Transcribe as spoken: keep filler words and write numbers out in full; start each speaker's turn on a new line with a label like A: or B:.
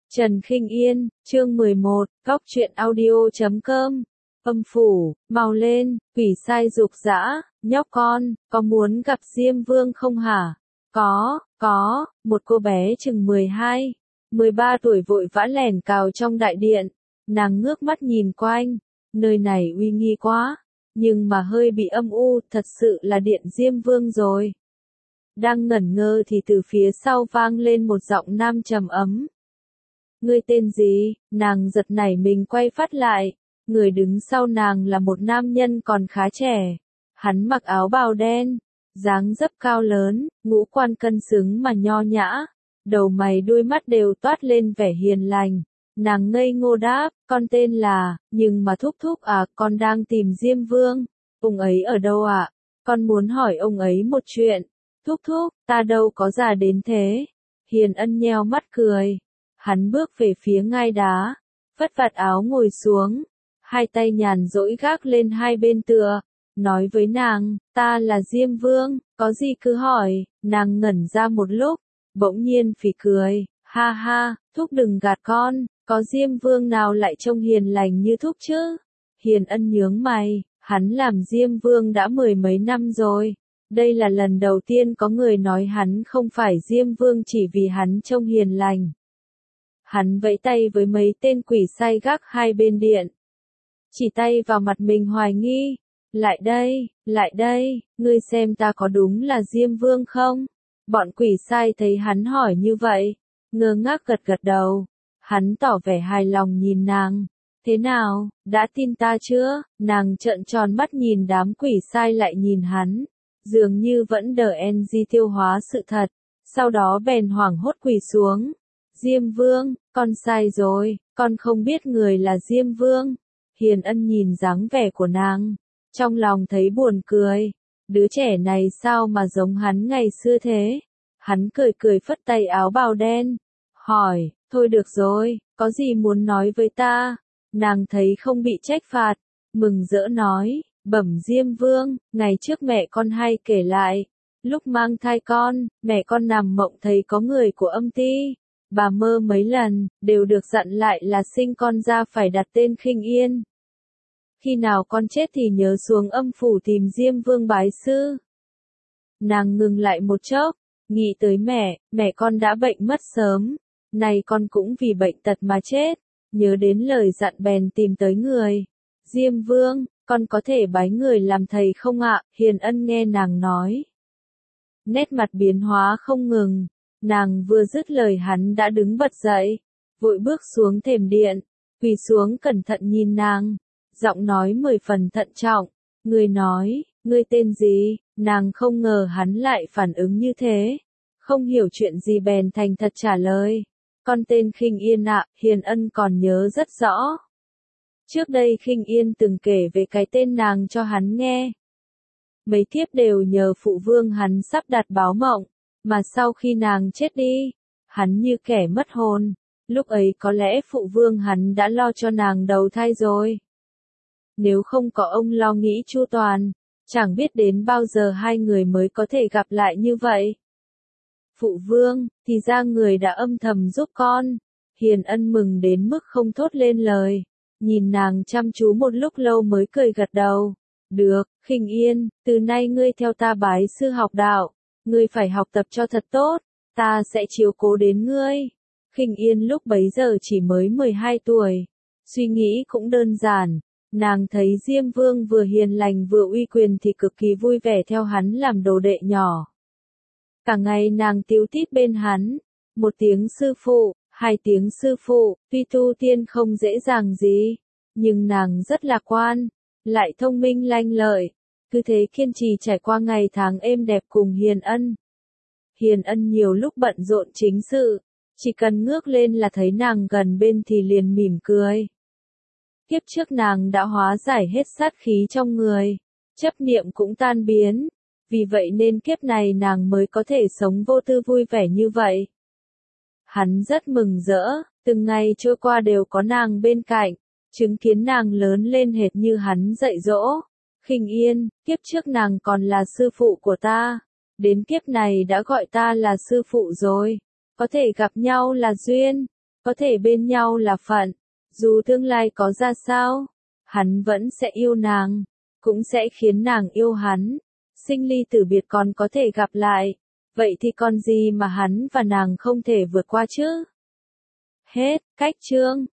A: Trần Khinh Yên, chương mười một, góc truyện audio chấm com. Âm phủ, mau lên, quỷ sai dục dã, nhóc con, có muốn gặp Diêm Vương không hả? Có, có, một cô bé chừng mười hai, mười ba tuổi vội vã lẻn cào trong đại điện, nàng ngước mắt nhìn quanh, nơi này uy nghi quá, nhưng mà hơi bị âm u, thật sự là điện Diêm Vương rồi. Đang ngẩn ngơ thì từ phía sau vang lên một giọng nam trầm ấm. Ngươi tên gì? Nàng giật nảy mình quay phát lại, người đứng sau nàng là một nam nhân còn khá trẻ. Hắn mặc áo bào đen, dáng dấp cao lớn, ngũ quan cân xứng mà nho nhã, đầu mày đuôi mắt đều toát lên vẻ hiền lành. Nàng ngây ngô đáp, con tên là, nhưng mà thúc thúc à, con đang tìm Diêm Vương. Ông ấy ở đâu ạ? À? Con muốn hỏi ông ấy một chuyện. Thúc thúc, ta đâu có già đến thế. Hiền Ân nheo mắt cười. Hắn bước về phía ngai đá, phất vạt áo ngồi xuống, hai tay nhàn rỗi gác lên hai bên tựa, nói với nàng, ta là Diêm Vương, có gì cứ hỏi. Nàng ngẩn ra một lúc, bỗng nhiên phì cười, ha ha, thúc đừng gạt con, có Diêm Vương nào lại trông hiền lành như thúc chứ? Hiền Ân nhướng mày, hắn làm Diêm Vương đã mười mấy năm rồi. Đây là lần đầu tiên có người nói hắn không phải Diêm Vương chỉ vì hắn trông hiền lành. Hắn vẫy tay với mấy tên quỷ sai gác hai bên điện. Chỉ tay vào mặt mình hoài nghi. Lại đây, lại đây, ngươi xem ta có đúng là Diêm Vương không? Bọn quỷ sai thấy hắn hỏi như vậy, ngơ ngác gật gật đầu. Hắn tỏ vẻ hài lòng nhìn nàng. Thế nào, đã tin ta chưa? Nàng trợn tròn mắt nhìn đám quỷ sai lại nhìn hắn. Dường như vẫn đờ en di tiêu hóa sự thật. Sau đó bèn hoảng hốt quỳ xuống. Diêm Vương, con sai rồi, con không biết người là Diêm Vương. Hiền Ân nhìn dáng vẻ của nàng, trong lòng thấy buồn cười. Đứa trẻ này sao mà giống hắn ngày xưa thế? Hắn cười cười phất tay áo bào đen, hỏi, thôi được rồi, có gì muốn nói với ta? Nàng thấy không bị trách phạt, mừng rỡ nói, bẩm Diêm Vương, ngày trước mẹ con hay kể lại. Lúc mang thai con, mẹ con nằm mộng thấy có người của âm ty. Bà mơ mấy lần, đều được dặn lại là sinh con ra phải đặt tên Khinh Yên. Khi nào con chết thì nhớ xuống âm phủ tìm Diêm Vương bái sư. Nàng ngừng lại một chốc, nghĩ tới mẹ, mẹ con đã bệnh mất sớm. Này con cũng vì bệnh tật mà chết. Nhớ đến lời dặn bèn tìm tới người. Diêm Vương, con có thể bái người làm thầy không ạ? Hiền Ân nghe nàng nói. Nét mặt biến hóa không ngừng. Nàng vừa dứt lời hắn đã đứng bật dậy, vội bước xuống thềm điện, quỳ xuống cẩn thận nhìn nàng, giọng nói mười phần thận trọng, người nói, ngươi tên gì? Nàng không ngờ hắn lại phản ứng như thế, không hiểu chuyện gì bèn thành thật trả lời, con tên Khinh Yên ạ. Hiền Ân còn nhớ rất rõ. Trước đây Khinh Yên từng kể về cái tên nàng cho hắn nghe. Mấy thiếp đều nhờ phụ vương hắn sắp đặt báo mộng. Mà sau khi nàng chết đi, hắn như kẻ mất hồn, lúc ấy có lẽ phụ vương hắn đã lo cho nàng đầu thai rồi. Nếu không có ông lo nghĩ chu toàn, chẳng biết đến bao giờ hai người mới có thể gặp lại như vậy. Phụ vương, thì ra người đã âm thầm giúp con. Hiền Ân mừng đến mức không thốt lên lời, nhìn nàng chăm chú một lúc lâu mới cười gật đầu. Được, Khinh Yên, từ nay ngươi theo ta bái sư học đạo. Ngươi phải học tập cho thật tốt, ta sẽ chiếu cố đến ngươi. Khinh Yên lúc bấy giờ chỉ mới mười hai tuổi, suy nghĩ cũng đơn giản, nàng thấy Diêm Vương vừa hiền lành vừa uy quyền thì cực kỳ vui vẻ theo hắn làm đồ đệ nhỏ. Cả ngày nàng tíu tít bên hắn, một tiếng sư phụ, hai tiếng sư phụ, tuy tu tiên không dễ dàng gì, nhưng nàng rất lạc quan, lại thông minh lanh lợi. Cứ thế kiên trì trải qua ngày tháng êm đẹp cùng Hiền Ân. Hiền Ân nhiều lúc bận rộn chính sự, chỉ cần ngước lên là thấy nàng gần bên thì liền mỉm cười. Kiếp trước nàng đã hóa giải hết sát khí trong người, chấp niệm cũng tan biến, vì vậy nên kiếp này nàng mới có thể sống vô tư vui vẻ như vậy. Hắn rất mừng rỡ, từng ngày trôi qua đều có nàng bên cạnh, chứng kiến nàng lớn lên hệt như hắn dạy dỗ. Khinh Yên, kiếp trước nàng còn là sư phụ của ta, đến kiếp này đã gọi ta là sư phụ rồi, có thể gặp nhau là duyên, Có thể bên nhau là phận, dù tương lai có ra sao, hắn vẫn sẽ yêu nàng, cũng sẽ khiến nàng yêu hắn. Sinh ly tử biệt còn có thể gặp lại, vậy thì còn gì mà hắn và nàng không thể vượt qua chứ? Hết, cách chương.